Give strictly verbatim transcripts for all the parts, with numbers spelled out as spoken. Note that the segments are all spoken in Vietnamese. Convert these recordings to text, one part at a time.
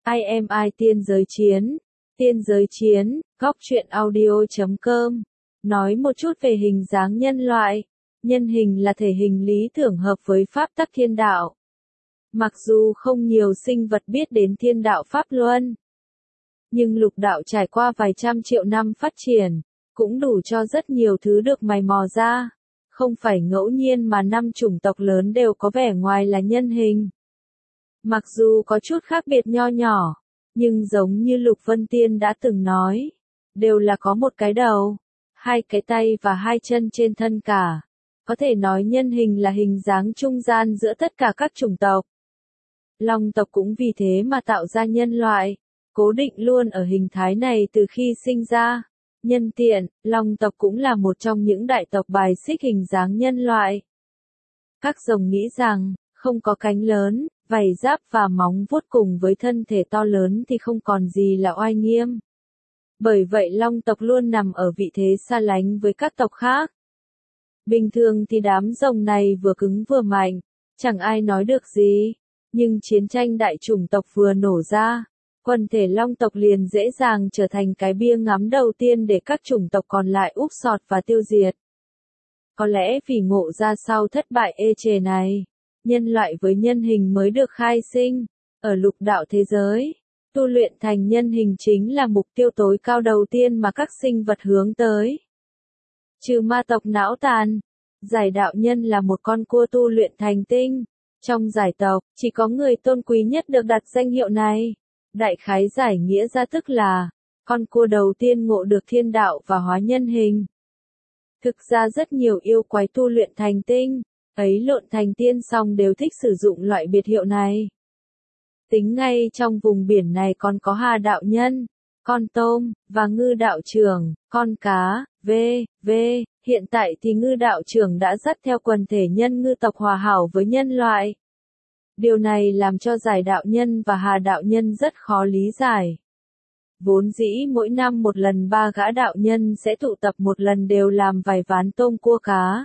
I am I tiên giới chiến, tiên giới chiến, góc truyện audio chấm com. Nói một chút về hình dáng nhân loại. Nhân hình là thể hình lý tưởng hợp với pháp tắc thiên đạo. Mặc dù không nhiều sinh vật biết đến thiên đạo pháp luân, nhưng lục đạo trải qua vài trăm triệu năm phát triển, cũng đủ cho rất nhiều thứ được mày mò ra. Không phải ngẫu nhiên mà năm chủng tộc lớn đều có vẻ ngoài là nhân hình. Mặc dù có chút khác biệt nho nhỏ, nhưng giống như Lục Vân Tiên đã từng nói, đều là có một cái đầu, hai cái tay và hai chân trên thân cả. Có thể nói nhân hình là hình dáng trung gian giữa tất cả các chủng tộc. Long tộc cũng vì thế mà tạo ra nhân loại, cố định luôn ở hình thái này từ khi sinh ra. Nhân tiện, Long tộc cũng là một trong những đại tộc bài xích hình dáng nhân loại. Các rồng nghĩ rằng, không có cánh lớn, vảy giáp và móng vuốt cùng với thân thể to lớn thì không còn gì là oai nghiêm. Bởi vậy Long tộc luôn nằm ở vị thế xa lánh với các tộc khác. Bình thường thì đám rồng này vừa cứng vừa mạnh, chẳng ai nói được gì. Nhưng chiến tranh đại chủng tộc vừa nổ ra, quần thể Long tộc liền dễ dàng trở thành cái bia ngắm đầu tiên để các chủng tộc còn lại úp sọt và tiêu diệt. Có lẽ vì ngộ ra sau thất bại ê chề này, nhân loại với nhân hình mới được khai sinh. Ở lục đạo thế giới, tu luyện thành nhân hình chính là mục tiêu tối cao đầu tiên mà các sinh vật hướng tới. Trừ ma tộc não tàn, giải đạo nhân là một con cua tu luyện thành tinh. Trong giải tộc, chỉ có người tôn quý nhất được đặt danh hiệu này. Đại khái giải nghĩa ra tức là, con cua đầu tiên ngộ được thiên đạo và hóa nhân hình. Thực ra rất nhiều yêu quái tu luyện thành tinh, ấy lộn thành tiên xong đều thích sử dụng loại biệt hiệu này. Tính ngay trong vùng biển này còn có Hà đạo nhân, con tôm, và Ngư đạo trưởng, con cá, v, v. Hiện tại thì Ngư đạo trưởng đã dắt theo quần thể nhân ngư tộc hòa hảo với nhân loại. Điều này làm cho giải đạo nhân và Hà đạo nhân rất khó lý giải. Vốn dĩ mỗi năm một lần ba gã đạo nhân sẽ tụ tập một lần đều làm vài ván tôm cua cá,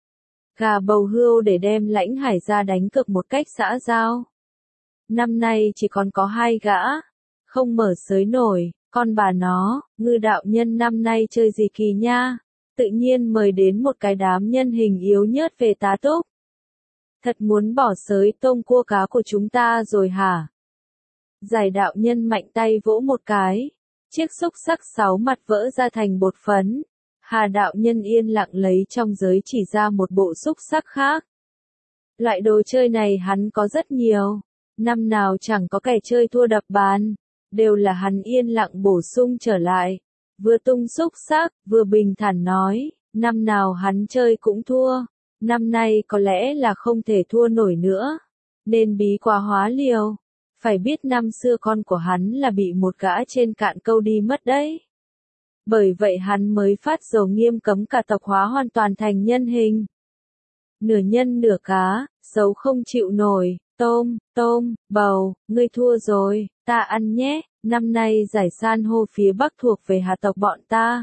gà bầu hươu để đem lãnh hải ra đánh cược một cách xã giao. Năm nay chỉ còn có hai gã, không mở sới nổi, con bà nó, Ngư đạo nhân năm nay chơi gì kỳ nha, tự nhiên mời đến một cái đám nhân hình yếu nhớt về tá túc. Thật muốn bỏ sới tôm cua cá của chúng ta rồi hả? Giải đạo nhân mạnh tay vỗ một cái, chiếc xúc sắc sáu mặt vỡ ra thành bột phấn. Hà đạo nhân yên lặng lấy trong giới chỉ ra một bộ xúc sắc khác. Loại đồ chơi này hắn có rất nhiều, năm nào chẳng có kẻ chơi thua đập bàn, đều là hắn yên lặng bổ sung trở lại. Vừa tung xúc sắc, vừa bình thản nói, năm nào hắn chơi cũng thua, năm nay có lẽ là không thể thua nổi nữa, nên bí quá hóa liều. Phải biết năm xưa con của hắn là bị một gã trên cạn câu đi mất đấy. Bởi vậy hắn mới phát dầu nghiêm cấm cả tộc hóa hoàn toàn thành nhân hình. Nửa nhân nửa cá, xấu không chịu nổi, tôm, tôm, bầu, ngươi thua rồi, ta ăn nhé, năm nay giải san hô phía Bắc thuộc về Hà tộc bọn ta.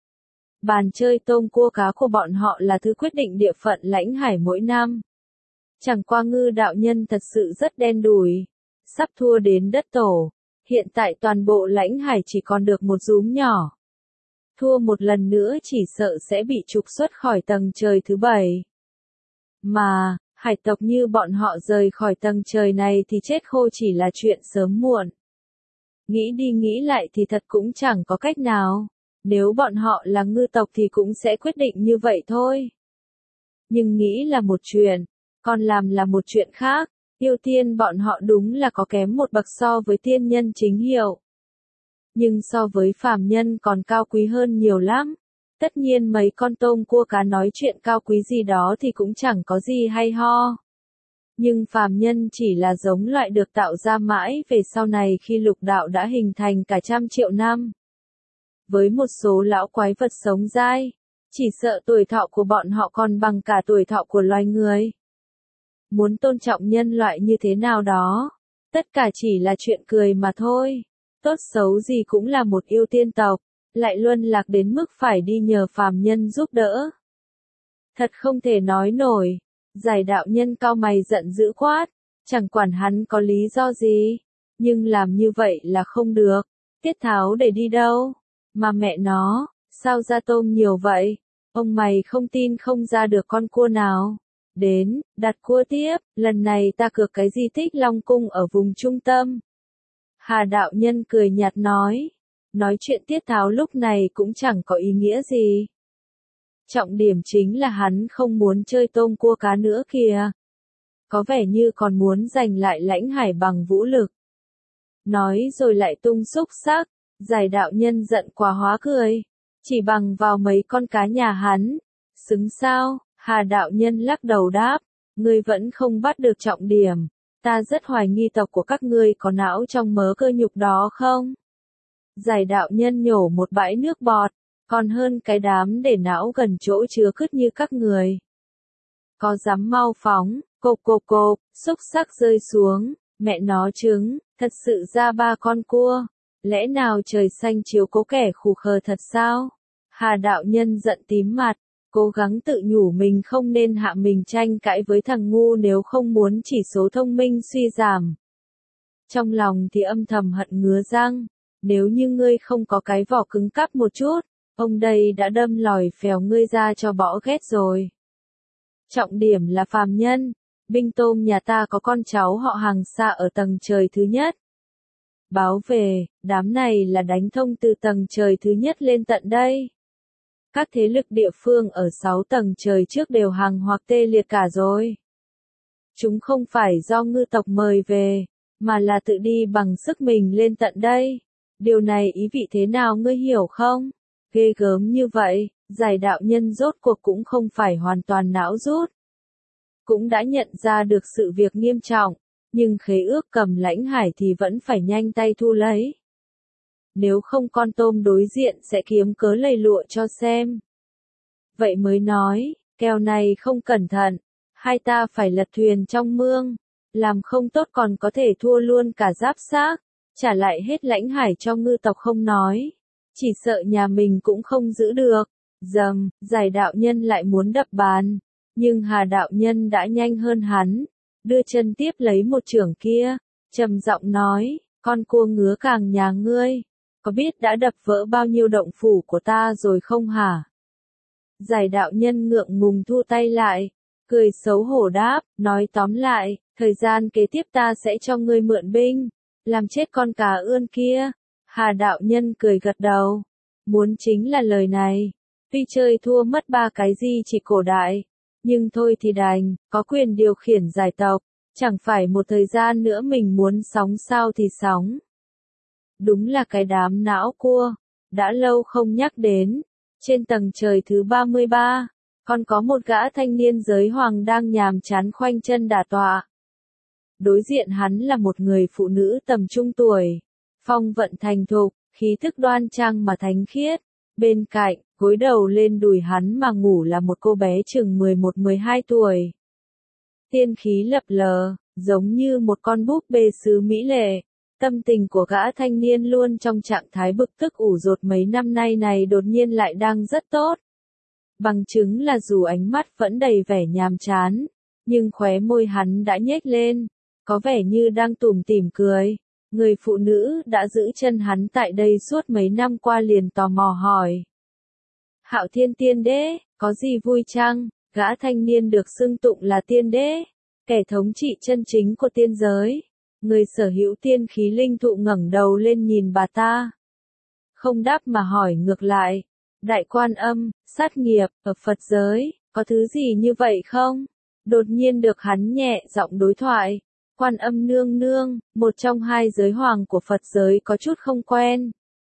Bàn chơi tôm cua cá của bọn họ là thứ quyết định địa phận lãnh hải mỗi năm. Chẳng qua Ngư đạo nhân thật sự rất đen đủi, sắp thua đến đất tổ, hiện tại toàn bộ lãnh hải chỉ còn được một rúm nhỏ. Thua một lần nữa chỉ sợ sẽ bị trục xuất khỏi tầng trời thứ bảy. Mà, hải tộc như bọn họ rời khỏi tầng trời này thì chết khô chỉ là chuyện sớm muộn. Nghĩ đi nghĩ lại thì thật cũng chẳng có cách nào. Nếu bọn họ là ngư tộc thì cũng sẽ quyết định như vậy thôi. Nhưng nghĩ là một chuyện, còn làm là một chuyện khác. Yêu tiên bọn họ đúng là có kém một bậc so với tiên nhân chính hiệu. Nhưng so với phàm nhân còn cao quý hơn nhiều lắm. Tất nhiên mấy con tôm cua cá nói chuyện cao quý gì đó thì cũng chẳng có gì hay ho. Nhưng phàm nhân chỉ là giống loại được tạo ra mãi về sau này khi lục đạo đã hình thành cả trăm triệu năm. Với một số lão quái vật sống dai, chỉ sợ tuổi thọ của bọn họ còn bằng cả tuổi thọ của loài người. Muốn tôn trọng nhân loại như thế nào đó, tất cả chỉ là chuyện cười mà thôi. Tốt xấu gì cũng là một yêu tiên tộc, lại luân lạc đến mức phải đi nhờ phàm nhân giúp đỡ. Thật không thể nói nổi. Giải đạo nhân cau mày giận dữ quát, chẳng quản hắn có lý do gì, Nhưng làm như vậy là không được. Tiết Tháo để đi đâu? Mà mẹ nó, sao ra tôm nhiều vậy? Ông mày không tin không ra được con cua nào. Đến, đặt cua tiếp, lần này ta cược cái di tích Long Cung ở vùng trung tâm. Hà đạo nhân cười nhạt nói. Nói chuyện Tiết Tháo lúc này cũng chẳng có ý nghĩa gì. Trọng điểm chính là hắn không muốn chơi tôm cua cá nữa kìa. Có vẻ như còn muốn giành lại lãnh hải bằng vũ lực. Nói rồi lại tung xúc sắc, giải đạo nhân giận quá hóa cười. Chỉ bằng vào mấy con cá nhà hắn. Xứng sao? Hà đạo nhân lắc đầu đáp. Ngươi vẫn không bắt được trọng điểm. Ta rất hoài nghi tộc của các ngươi có não trong mớ cơ nhục đó không? Giải đạo nhân nhổ một bãi nước bọt. Còn hơn cái đám để não gần chỗ chứa cứt như các người. Có dám mau phóng, cộp cộp cộp, xúc sắc rơi xuống, mẹ nó trứng, thật sự ra ba con cua. Lẽ nào trời xanh chiếu cố kẻ khù khờ thật sao? Hà đạo nhân giận tím mặt, cố gắng tự nhủ mình không nên hạ mình tranh cãi với thằng ngu nếu không muốn chỉ số thông minh suy giảm. Trong lòng thì âm thầm hận ngứa răng, nếu như ngươi không có cái vỏ cứng cáp một chút, ông đây đã đâm lòi phèo ngươi ra cho bỏ ghét rồi. Trọng điểm là phàm nhân, binh tôm nhà ta có con cháu họ Hàng xa ở tầng trời thứ nhất. Báo về, đám này là đánh thông từ tầng trời thứ nhất lên tận đây. Các thế lực địa phương ở sáu tầng trời trước đều hàng hoặc tê liệt cả rồi. Chúng không phải do ngư tộc mời về, mà là tự đi bằng sức mình lên tận đây. Điều này ý vị thế nào ngươi hiểu không? Ghê gớm như vậy, giải đạo nhân rốt cuộc cũng không phải hoàn toàn não rút. Cũng đã nhận ra được sự việc nghiêm trọng, nhưng khế ước cầm lãnh hải thì vẫn phải nhanh tay thu lấy. Nếu không con tôm đối diện sẽ kiếm cớ lầy lụa cho xem. Vậy mới nói, kèo này không cẩn thận, hai ta phải lật thuyền trong mương, làm không tốt còn có thể thua luôn cả giáp xác, trả lại hết lãnh hải cho ngư tộc không nói. Chỉ sợ nhà mình cũng không giữ được. Dầm, giải đạo nhân lại muốn đập bàn. Nhưng Hà đạo nhân đã nhanh hơn hắn. Đưa chân tiếp lấy một chưởng kia. Trầm giọng nói, con cua ngứa càng nhà ngươi. Có biết đã đập vỡ bao nhiêu động phủ của ta rồi không hả? Giải đạo nhân ngượng ngùng thu tay lại. Cười xấu hổ đáp, nói tóm lại, thời gian kế tiếp ta sẽ cho ngươi mượn binh. Làm chết con cá ươn kia. Hà đạo nhân cười gật đầu. Muốn chính là lời này. Tuy chơi thua mất ba cái gì chỉ cổ đại. Nhưng thôi thì đành, có quyền điều khiển giải tộc. Chẳng phải một thời gian nữa mình muốn sóng sao thì sóng. Đúng là cái đám não cua. Đã lâu không nhắc đến. Trên tầng trời thứ ba mươi ba. Còn có một gã thanh niên giới hoàng đang nhàm chán khoanh chân đả tọa. Đối diện hắn là một người phụ nữ tầm trung tuổi. Phong vận thành thục, khí thức đoan trang mà thánh khiết. Bên cạnh, gối đầu lên đùi hắn mà ngủ là một cô bé chừng mười một mười hai tuổi. Tiên khí lập lờ, giống như một con búp bê sứ mỹ lệ. Tâm tình của gã thanh niên luôn trong trạng thái bực tức ủ rột mấy năm nay này đột nhiên lại đang rất tốt. Bằng chứng là dù ánh mắt vẫn đầy vẻ nhàm chán, nhưng khóe môi hắn đã nhếch lên, có vẻ như đang tủm tỉm cười. Người phụ nữ đã giữ chân hắn tại đây suốt mấy năm qua liền tò mò hỏi. Hạo Thiên tiên đế, có gì vui chăng? Gã thanh niên được xưng tụng là tiên đế, kẻ thống trị chân chính của tiên giới. Người sở hữu tiên khí linh thụ ngẩng đầu lên nhìn bà ta. Không đáp mà hỏi ngược lại. Đại Quan Âm, sát nghiệp, ở Phật giới, có thứ gì như vậy không? Đột nhiên được hắn nhẹ giọng đối thoại. Quan Âm nương nương, một trong hai giới hoàng của Phật giới có chút không quen.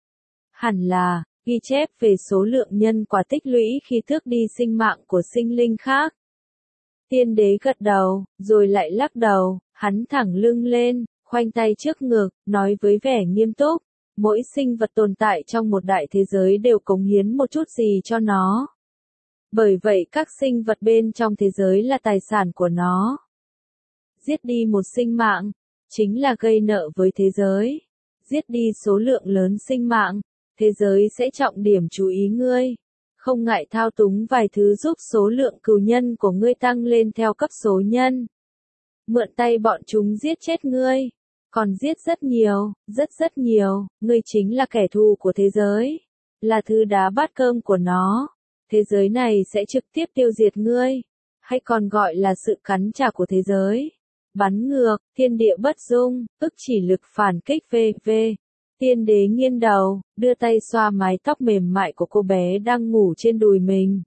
Hẳn là, ghi chép về số lượng nhân quả tích lũy khi tước đi sinh mạng của sinh linh khác. Tiên đế gật đầu, rồi lại lắc đầu, hắn thẳng lưng lên, khoanh tay trước ngực, nói với vẻ nghiêm túc. Mỗi sinh vật tồn tại trong một đại thế giới đều cống hiến một chút gì cho nó. Bởi vậy các sinh vật bên trong thế giới là tài sản của nó. Giết đi một sinh mạng, chính là gây nợ với thế giới. Giết đi số lượng lớn sinh mạng, thế giới sẽ trọng điểm chú ý ngươi. Không ngại thao túng vài thứ giúp số lượng cừu nhân của ngươi tăng lên theo cấp số nhân. Mượn tay bọn chúng giết chết ngươi. còn giết rất nhiều, rất rất nhiều, ngươi chính là kẻ thù của thế giới, là thứ đá bát cơm của nó, thế giới này sẽ trực tiếp tiêu diệt ngươi, hay còn gọi là sự cắn trả của thế giới. Bắn ngược, thiên địa bất dung, ức chỉ lực phản kích vv. Tiên đế nghiêng đầu, đưa tay xoa mái tóc mềm mại của cô bé đang ngủ trên đùi mình.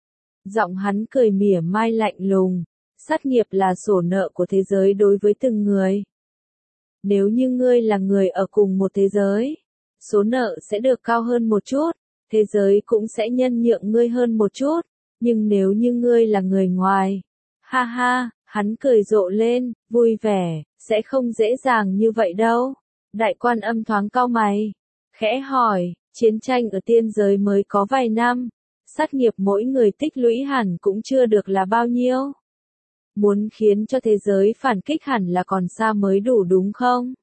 Giọng hắn cười mỉa mai lạnh lùng, sát nghiệp là sổ nợ của thế giới đối với từng người. Nếu như ngươi là người ở cùng một thế giới, số nợ sẽ được cao hơn một chút, thế giới cũng sẽ nhân nhượng ngươi hơn một chút, nhưng nếu như ngươi là người ngoài, ha ha, hắn cười rộ lên, vui vẻ, sẽ không dễ dàng như vậy đâu. Đại Quan Âm thoáng cau mày, khẽ hỏi, chiến tranh ở tiên giới mới có vài năm, sát nghiệp mỗi người tích lũy hẳn cũng chưa được là bao nhiêu. Muốn khiến cho thế giới phản kích hẳn là còn xa mới đủ đúng không?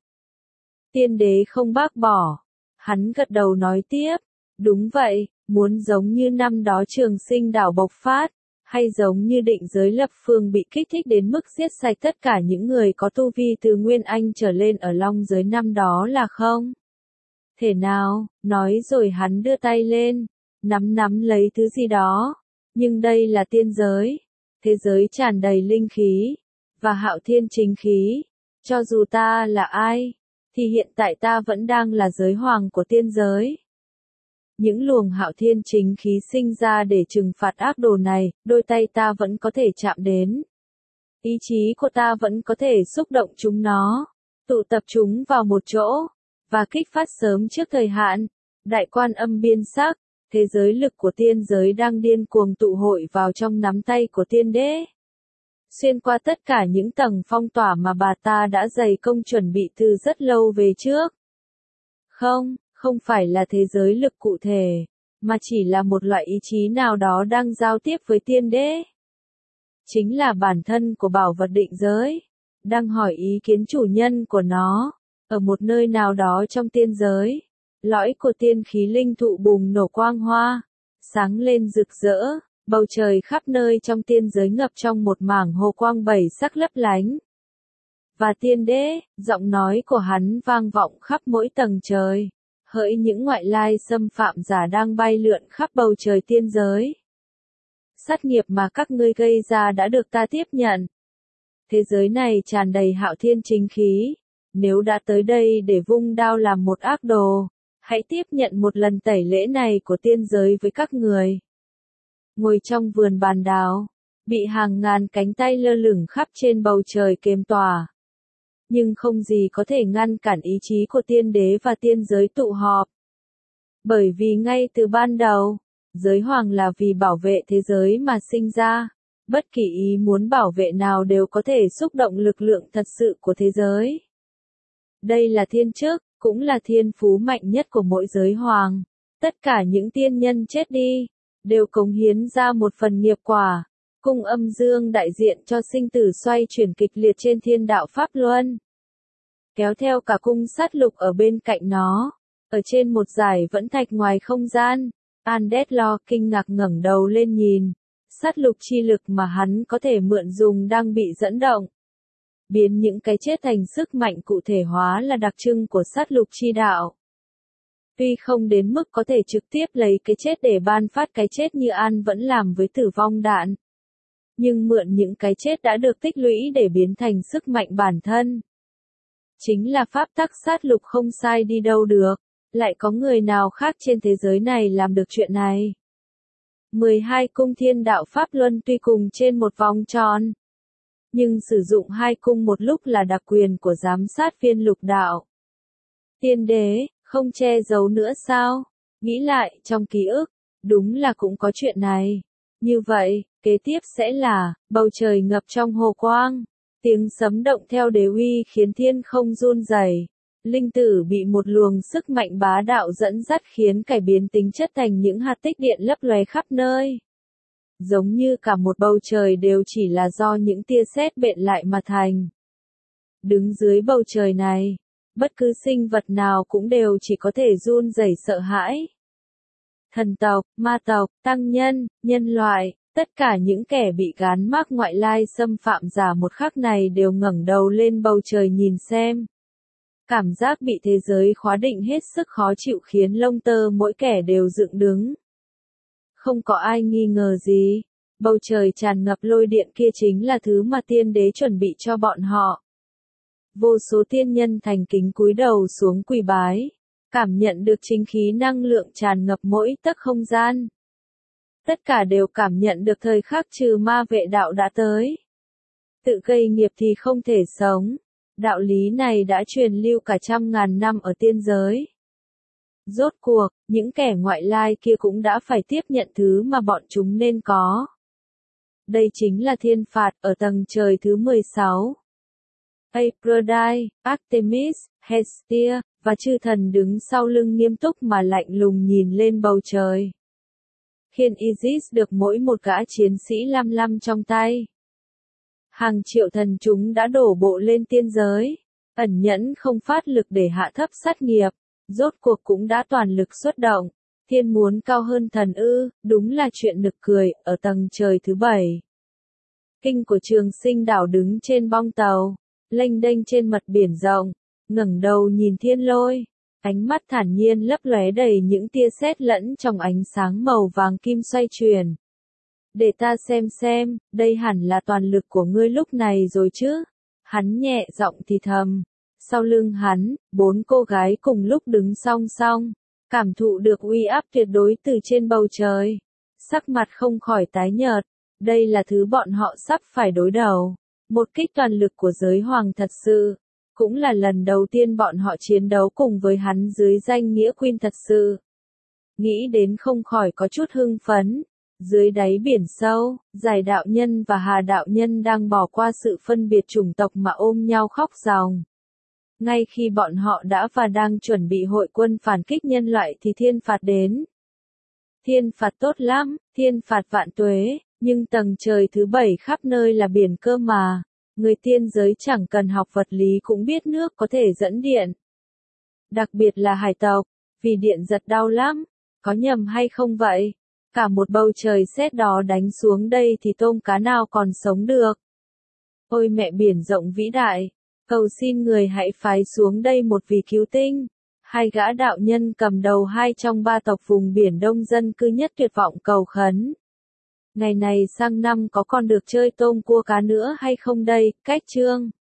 Tiên đế không bác bỏ. Hắn gật đầu nói tiếp, đúng vậy, muốn giống như năm đó Trường Sinh đảo bộc phát, hay giống như Định Giới Lập Phương bị kích thích đến mức giết sạch tất cả những người có tu vi từ Nguyên Anh trở lên ở Long Giới năm đó là không? Thể nào, nói rồi hắn đưa tay lên, nắm nắm lấy thứ gì đó, nhưng đây là tiên giới, thế giới tràn đầy linh khí, và hạo thiên chính khí, cho dù ta là ai, thì hiện tại ta vẫn đang là giới hoàng của tiên giới. Những luồng hạo thiên chính khí sinh ra để trừng phạt ác đồ này, đôi tay ta vẫn có thể chạm đến. Ý chí của ta vẫn có thể xúc động chúng nó, tụ tập chúng vào một chỗ, và kích phát sớm trước thời hạn. Đại Quan Âm biên sắc, thế giới lực của tiên giới đang điên cuồng tụ hội vào trong nắm tay của tiên đế. Xuyên qua tất cả những tầng phong tỏa mà bà ta đã dày công chuẩn bị từ rất lâu về trước. Không, không phải là thế giới lực cụ thể, mà chỉ là một loại ý chí nào đó đang giao tiếp với tiên đế. Chính là bản thân của bảo vật định giới, đang hỏi ý kiến chủ nhân của nó, ở một nơi nào đó trong tiên giới. Lõi của tiên khí linh thụ bùng nổ quang hoa, sáng lên rực rỡ, bầu trời khắp nơi trong tiên giới ngập trong một mảng hồ quang bảy sắc lấp lánh. Và tiên đế, giọng nói của hắn vang vọng khắp mỗi tầng trời, hỡi những ngoại lai xâm phạm giả đang bay lượn khắp bầu trời tiên giới. Sát nghiệp mà các ngươi gây ra đã được ta tiếp nhận. Thế giới này tràn đầy hạo thiên chính khí, nếu đã tới đây để vung đao làm một ác đồ, hãy tiếp nhận một lần tẩy lễ này của tiên giới với các người. Ngồi trong vườn bàn đào, bị hàng ngàn cánh tay lơ lửng khắp trên bầu trời kềm tỏa. Nhưng không gì có thể ngăn cản ý chí của tiên đế và tiên giới tụ họp. Bởi vì ngay từ ban đầu, giới hoàng là vì bảo vệ thế giới mà sinh ra. Bất kỳ ý muốn bảo vệ nào đều có thể xúc động lực lượng thật sự của thế giới. Đây là thiên chức, cũng là thiên phú mạnh nhất của mỗi giới hoàng. Tất cả những tiên nhân chết đi, đều cống hiến ra một phần nghiệp quả. Cung âm dương đại diện cho sinh tử xoay chuyển kịch liệt trên thiên đạo Pháp Luân. Kéo theo cả cung sát lục ở bên cạnh nó. Ở trên một dải vẫn thạch ngoài không gian, Andeslo kinh ngạc ngẩng đầu lên nhìn. Sát lục chi lực mà hắn có thể mượn dùng đang bị dẫn động. Biến những cái chết thành sức mạnh cụ thể hóa là đặc trưng của sát lục chi đạo. Tuy không đến mức có thể trực tiếp lấy cái chết để ban phát cái chết như An vẫn làm với tử vong đạn. Nhưng mượn những cái chết đã được tích lũy để biến thành sức mạnh bản thân. Chính là pháp tắc sát lục không sai đi đâu được. Lại có người nào khác trên thế giới này làm được chuyện này? mười hai cung thiên đạo Pháp Luân tuy cùng trên một vòng tròn, nhưng sử dụng hai cung một lúc là đặc quyền của giám sát viên lục đạo. Tiên đế, không che giấu nữa sao? Nghĩ lại, trong ký ức, đúng là cũng có chuyện này. Như vậy, kế tiếp sẽ là, bầu trời ngập trong hồ quang, tiếng sấm động theo đế uy khiến thiên không run rẩy. Linh tử bị một luồng sức mạnh bá đạo dẫn dắt khiến cải biến tính chất thành những hạt tích điện lấp lóe khắp nơi. Giống như cả một bầu trời đều chỉ là do những tia sét bện lại mà thành. Đứng dưới bầu trời này, bất cứ sinh vật nào cũng đều chỉ có thể run rẩy sợ hãi. Thần tộc, ma tộc, tăng nhân, nhân loại, tất cả những kẻ bị gán mác ngoại lai xâm phạm giả một khắc này đều ngẩng đầu lên bầu trời nhìn xem. Cảm giác bị thế giới khóa định hết sức khó chịu khiến lông tơ mỗi kẻ đều dựng đứng. Không có ai nghi ngờ gì, bầu trời tràn ngập lôi điện kia chính là thứ mà tiên đế chuẩn bị cho bọn họ. Vô số tiên nhân thành kính cúi đầu xuống quỳ bái, cảm nhận được chính khí năng lượng tràn ngập mỗi tấc không gian. Tất cả đều cảm nhận được thời khắc trừ ma vệ đạo đã tới. Tự gây nghiệp thì không thể sống. Đạo lý này đã truyền lưu cả trăm ngàn năm ở tiên giới. Rốt cuộc, những kẻ ngoại lai kia cũng đã phải tiếp nhận thứ mà bọn chúng nên có. Đây chính là thiên phạt ở tầng trời thứ mười sáu. Aphrodite, Artemis, Hestia, và chư thần đứng sau lưng nghiêm túc mà lạnh lùng nhìn lên bầu trời. Khiên Isis được mỗi một gã chiến sĩ lăm lăm trong tay. Hàng triệu thần chúng đã đổ bộ lên tiên giới, ẩn nhẫn không phát lực để hạ thấp sát nghiệp, rốt cuộc cũng đã toàn lực xuất động. Thiên muốn cao hơn thần ư, đúng là chuyện nực cười, ở tầng trời thứ bảy. Kinh của Trường Sinh đảo đứng trên bong tàu, lênh đênh trên mặt biển rộng, ngẩng đầu nhìn thiên lôi, ánh mắt thản nhiên lấp lóe đầy những tia sét lẫn trong ánh sáng màu vàng kim xoay chuyển. Để ta xem xem, đây hẳn là toàn lực của ngươi lúc này rồi chứ. Hắn nhẹ giọng thì thầm. Sau lưng hắn, bốn cô gái cùng lúc đứng song song, cảm thụ được uy áp tuyệt đối từ trên bầu trời. Sắc mặt không khỏi tái nhợt, đây là thứ bọn họ sắp phải đối đầu. Một kích toàn lực của giới hoàng thật sự, cũng là lần đầu tiên bọn họ chiến đấu cùng với hắn dưới danh nghĩa Queen thật sự. Nghĩ đến không khỏi có chút hưng phấn. Dưới đáy biển sâu, Giải đạo nhân và Hà đạo nhân đang bỏ qua sự phân biệt chủng tộc mà ôm nhau khóc ròng. Ngay khi bọn họ đã và đang chuẩn bị hội quân phản kích nhân loại thì thiên phạt đến. Thiên phạt tốt lắm, thiên phạt vạn tuế, nhưng tầng trời thứ bảy khắp nơi là biển cơ mà. Người tiên giới chẳng cần học vật lý cũng biết nước có thể dẫn điện. Đặc biệt là hải tộc, vì điện giật đau lắm, có nhầm hay không vậy? Cả một bầu trời sét đó đánh xuống đây thì tôm cá nào còn sống được. Ôi mẹ biển rộng vĩ đại, cầu xin người hãy phái xuống đây một vị cứu tinh. Hai gã đạo nhân cầm đầu hai trong ba tộc vùng biển đông dân cư nhất tuyệt vọng cầu khấn. Ngày này sang năm có còn được chơi tôm cua cá nữa hay không đây, cách chương.